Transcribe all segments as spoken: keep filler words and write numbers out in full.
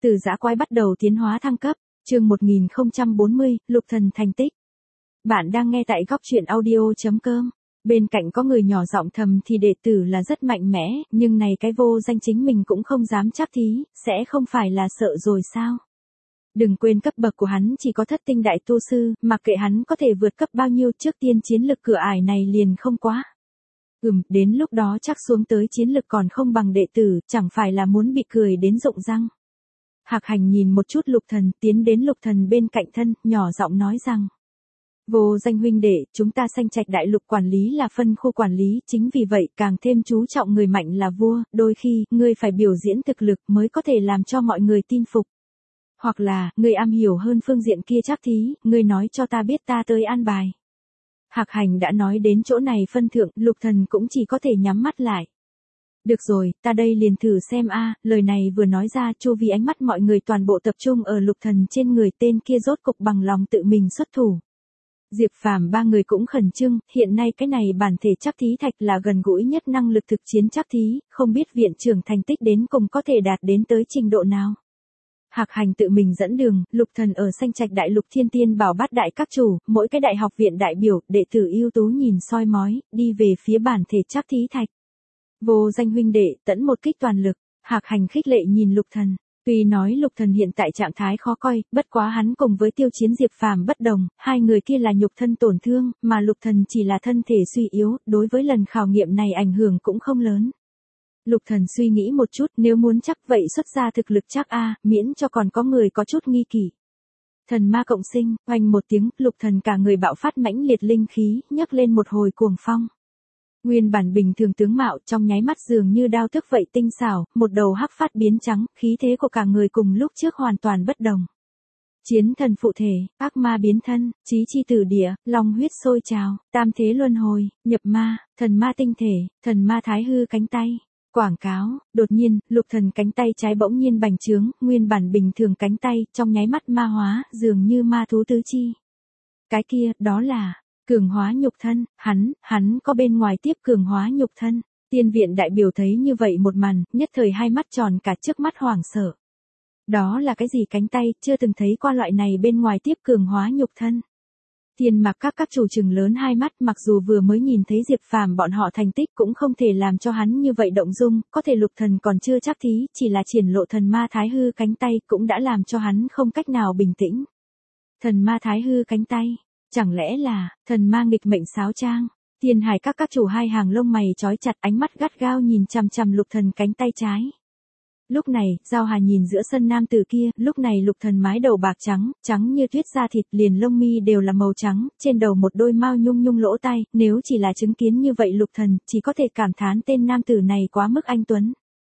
Từ dã quái bắt đầu tiến hóa thăng cấp, chương một nghìn không trăm bốn mươi, lục thần thành tích. Bạn đang nghe tại góc truyện audio.com. Bên cạnh có người nhỏ giọng thầm thì đệ tử là rất mạnh mẽ, nhưng này cái vô danh chính mình cũng không dám chắc thí, sẽ không phải là sợ rồi sao? Đừng quên cấp bậc của hắn chỉ có thất tinh đại tu sư, mặc kệ hắn có thể vượt cấp bao nhiêu, trước tiên chiến lực cửa ải này liền không quá. Ừm, đến lúc đó chắc xuống tới chiến lực còn không bằng đệ tử, chẳng phải là muốn bị cười đến rụng răng. Hạc Hành nhìn một chút Lục Thần, tiến đến Lục Thần bên cạnh thân, nhỏ giọng nói rằng: Vô danh huynh đệ, chúng ta Sanh Trạch đại lục quản lý là phân khu quản lý, chính vì vậy càng thêm chú trọng người mạnh là vua, đôi khi, ngươi phải biểu diễn thực lực mới có thể làm cho mọi người tin phục. Hoặc là, ngươi am hiểu hơn phương diện kia chắc thí, ngươi nói cho ta biết ta tới an bài. Hạc Hành đã nói đến chỗ này phân thượng, Lục Thần cũng chỉ có thể nhắm mắt lại. Được rồi, ta đây liền thử xem a. Lời này vừa nói ra, chu vi ánh mắt mọi người toàn bộ tập trung ở Lục Thần trên người, tên kia rốt cục bằng lòng tự mình xuất thủ. Diệp Phàm ba người cũng khẩn trương, hiện nay cái này bản thể chắc thí thạch là gần gũi nhất năng lực thực chiến chắc thí, không biết viện trưởng thành tích đến cùng có thể đạt đến tới trình độ nào. Hạc Hành tự mình dẫn đường, Lục Thần ở Sanh Trạch đại lục thiên tiên bảo bát đại các chủ, mỗi cái đại học viện đại biểu, đệ tử ưu tú nhìn soi mói, đi về phía bản thể chắc thí thạch. Vô danh huynh đệ, tẫn một kích toàn lực, Hạc Hành khích lệ nhìn Lục Thần. Tuy nói Lục Thần hiện tại trạng thái khó coi, bất quá hắn cùng với Tiêu Chiến Diệp Phàm bất đồng, hai người kia là nhục thân tổn thương, mà Lục Thần chỉ là thân thể suy yếu, đối với lần khảo nghiệm này ảnh hưởng cũng không lớn. Lục Thần suy nghĩ một chút, nếu muốn chắc vậy xuất ra thực lực chắc a, miễn cho còn có người có chút nghi kỷ. Thần ma cộng sinh, oanh một tiếng, Lục Thần cả người bạo phát mãnh liệt linh khí, nhấc lên một hồi cuồng phong. Nguyên bản bình thường tướng mạo trong nháy mắt dường như đao thức vậy tinh xảo, một đầu hắc phát biến trắng, khí thế của cả người cùng lúc trước hoàn toàn bất đồng. Chiến thần phụ thể, ác ma biến thân, chí chi tử địa, long huyết sôi trào, tam thế luân hồi, nhập ma, thần ma tinh thể, thần ma thái hư cánh tay. Quảng cáo, đột nhiên, Lục Thần cánh tay trái bỗng nhiên bành trướng, nguyên bản bình thường cánh tay, trong nháy mắt ma hóa, dường như ma thú tứ chi. Cái kia, đó là cường hóa nhục thân, hắn, hắn có bên ngoài tiếp cường hóa nhục thân. Tiên viện đại biểu thấy như vậy một màn, nhất thời hai mắt tròn cả, trước mắt hoảng sợ. Đó là cái gì cánh tay, chưa từng thấy qua loại này bên ngoài tiếp cường hóa nhục thân. Tiên Mạc các các chủ trừng lớn hai mắt, mặc dù vừa mới nhìn thấy Diệp Phàm bọn họ thành tích cũng không thể làm cho hắn như vậy động dung, có thể Lục Thần còn chưa chắc thí, chỉ là triển lộ thần ma thái hư cánh tay cũng đã làm cho hắn không cách nào bình tĩnh. Thần ma thái hư cánh tay, chẳng lẽ là thần ma nghịch mệnh sáo trang? Tiên Hải các các chủ hai hàng lông mày chói chặt, ánh mắt gắt gao nhìn chằm chằm Lục Thần cánh tay trái. Lúc này, Giao Hà nhìn giữa sân nam tử kia, lúc này Lục Thần mái đầu bạc trắng, trắng như tuyết, da thịt liền lông mi đều là màu trắng, trên đầu một đôi mao nhung nhung lỗ tai, nếu chỉ là chứng kiến như vậy Lục Thần, chỉ có thể cảm thán tên nam tử này quá mức anh tuấn.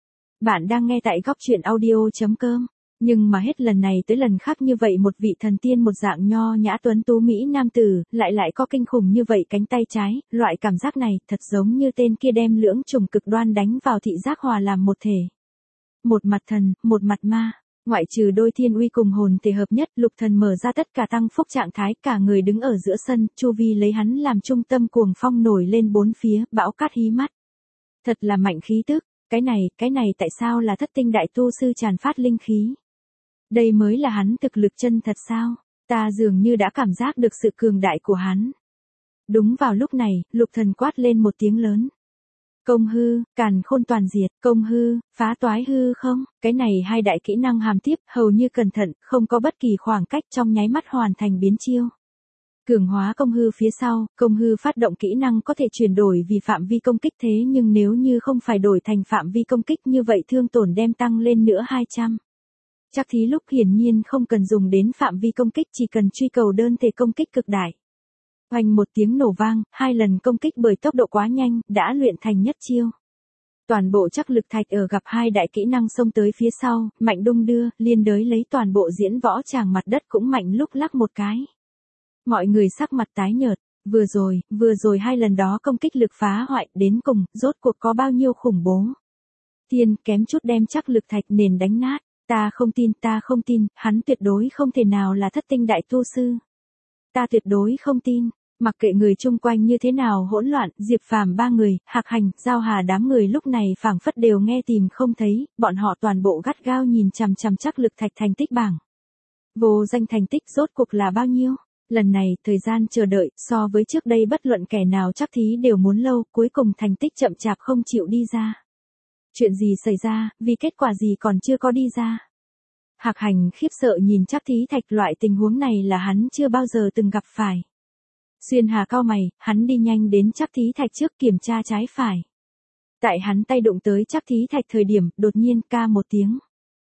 Bạn đang nghe tại góc truyện audio.com. Nhưng mà hết lần này tới lần khác như vậy một vị thần tiên một dạng nho nhã tuấn tú Mỹ nam tử, lại lại có kinh khủng như vậy cánh tay trái, loại cảm giác này, thật giống như tên kia đem lưỡng trùng cực đoan đánh vào thị giác hòa làm một thể. Một mặt thần, một mặt ma, ngoại trừ đôi thiên uy cùng hồn thể hợp nhất, Lục Thần mở ra tất cả tăng phúc trạng thái, cả người đứng ở giữa sân, chu vi lấy hắn làm trung tâm, cuồng phong nổi lên bốn phía, bão cát hí mắt. Thật là mạnh khí tức, cái này, cái này tại sao là thất tinh đại tu sư tràn phát linh khí? Đây mới là hắn thực lực chân thật sao? Ta dường như đã cảm giác được sự cường đại của hắn. Đúng vào lúc này, Lục Thần quát lên một tiếng lớn. Công hư, càn khôn toàn diệt, công hư, phá toái hư không, cái này hai đại kỹ năng hàm tiếp, hầu như cẩn thận, không có bất kỳ khoảng cách, trong nháy mắt hoàn thành biến chiêu. Cường hóa công hư phía sau, công hư phát động kỹ năng có thể chuyển đổi vì phạm vi công kích, thế nhưng nếu như không phải đổi thành phạm vi công kích như vậy thương tổn đem tăng lên nữa hai trăm. Chắc thí lúc hiển nhiên không cần dùng đến phạm vi công kích, chỉ cần truy cầu đơn thể công kích cực đại. Hoành một tiếng nổ vang, hai lần công kích bởi tốc độ quá nhanh, đã luyện thành nhất chiêu. Toàn bộ chắc lực thạch ở gặp hai đại kỹ năng xông tới phía sau, mạnh đung đưa, liên đới lấy toàn bộ diễn võ tràng mặt đất cũng mạnh lúc lắc một cái. Mọi người sắc mặt tái nhợt, vừa rồi, vừa rồi hai lần đó công kích lực phá hoại, đến cùng, rốt cuộc có bao nhiêu khủng bố. Tiên kém chút đem chắc lực thạch nền đánh nát. Ta không tin, ta không tin, hắn tuyệt đối không thể nào là thất tinh đại tu sư. Ta tuyệt đối không tin. Mặc kệ người chung quanh như thế nào hỗn loạn, Diệp Phàm ba người, Hạc Hành, Giao Hà đám người lúc này phảng phất đều nghe tìm không thấy, bọn họ toàn bộ gắt gao nhìn chằm chằm Trác Lực Thạch thành tích bảng. Vô danh thành tích rốt cuộc là bao nhiêu? Lần này, thời gian chờ đợi, so với trước đây bất luận kẻ nào chắc thí đều muốn lâu, cuối cùng thành tích chậm chạp không chịu đi ra. Chuyện gì xảy ra, vì kết quả gì còn chưa có đi ra? Hạc Hành khiếp sợ nhìn Trác Thí Thạch, loại tình huống này là hắn chưa bao giờ từng gặp phải. Xuyên Hà cau mày, hắn đi nhanh đến Trác Thí Thạch trước kiểm tra trái phải. Tại hắn tay đụng tới Trác Thí Thạch thời điểm, đột nhiên ca một tiếng.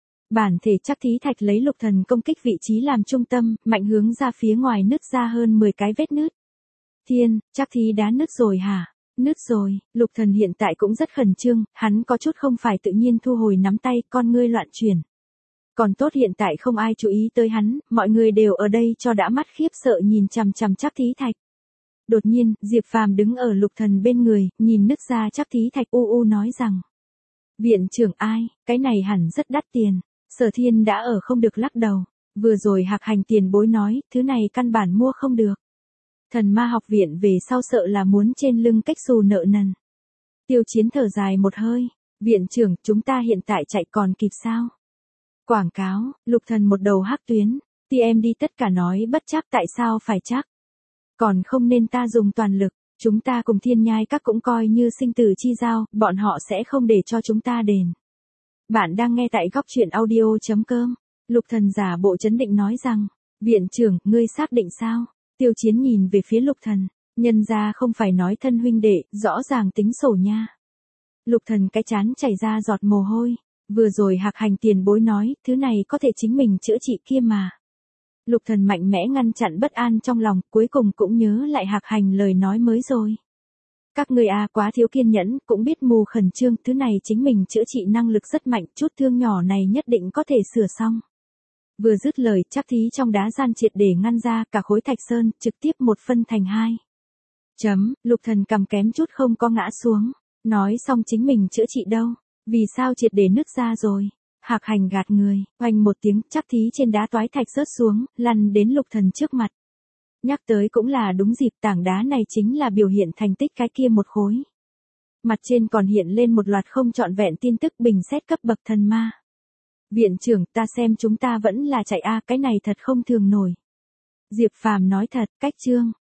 Bản thể Trác Thí Thạch lấy lục thần công kích vị trí làm trung tâm, mạnh hướng ra phía ngoài nứt ra hơn mười cái vết nứt. Thiên, Trác Thí đã nứt rồi hả? Nứt rồi, lục thần hiện tại cũng rất khẩn trương, hắn có chút không phải tự nhiên thu hồi nắm tay, con ngươi loạn chuyển. Còn tốt hiện tại không ai chú ý tới hắn, mọi người đều ở đây cho đã mắt khiếp sợ nhìn chằm chằm Trác Thí Thạch. Đột nhiên, Diệp Phàm đứng ở lục thần bên người, nhìn nứt ra Trác Thí Thạch u u nói rằng. Viện trưởng ai, cái này hẳn rất đắt tiền. Sở Thiên đã ở không được lắc đầu. Vừa rồi Hạc Hành tiền bối nói, thứ này căn bản mua không được. Thần ma học viện về sau sợ là muốn trên lưng cách xù nợ nần. Tiêu Chiến thở dài một hơi. Viện trưởng, chúng ta hiện tại chạy còn kịp sao? Quảng cáo, lục thần một đầu hắc tuyến. Ti em đi tất cả nói bất chắc tại sao phải chắc. Còn không nên ta dùng toàn lực. Chúng ta cùng Thiên Nhai các cũng coi như sinh tử chi giao, bọn họ sẽ không để cho chúng ta đền. Bạn đang nghe tại góc truyện audio chấm com. Lục thần giả bộ trấn định nói rằng, viện trưởng, ngươi xác định sao? Tiêu Chiến nhìn về phía lục thần, nhân ra không phải nói thân huynh đệ, rõ ràng tính sổ nha. Lục thần cái chán chảy ra giọt mồ hôi, vừa rồi Hạc Hành tiền bối nói, thứ này có thể chính mình chữa trị kia mà. Lục thần mạnh mẽ ngăn chặn bất an trong lòng, cuối cùng cũng nhớ lại Hạc Hành lời nói mới rồi. Các người à quá thiếu kiên nhẫn, cũng biết mù khẩn trương, thứ này chính mình chữa trị năng lực rất mạnh, chút thương nhỏ này nhất định có thể sửa xong. Vừa dứt lời, Trác Thí trong đá gian triệt để ngăn ra cả khối thạch sơn, trực tiếp một phân thành hai. Chấm, lục thần cầm kém chút không có ngã xuống, nói xong chính mình chữa trị đâu, vì sao triệt để nứt ra rồi. Hạc Hành gạt người, oanh một tiếng, Trác Thí trên đá toái thạch rớt xuống, lăn đến lục thần trước mặt. Nhắc tới cũng là đúng dịp, tảng đá này chính là biểu hiện thành tích cái kia một khối. Mặt trên còn hiện lên một loạt không trọn vẹn tin tức bình xét cấp bậc thần ma. Viện trưởng, ta xem chúng ta vẫn là chạy a, cái này thật không thường nổi. Diệp Phàm nói thật, cách chương.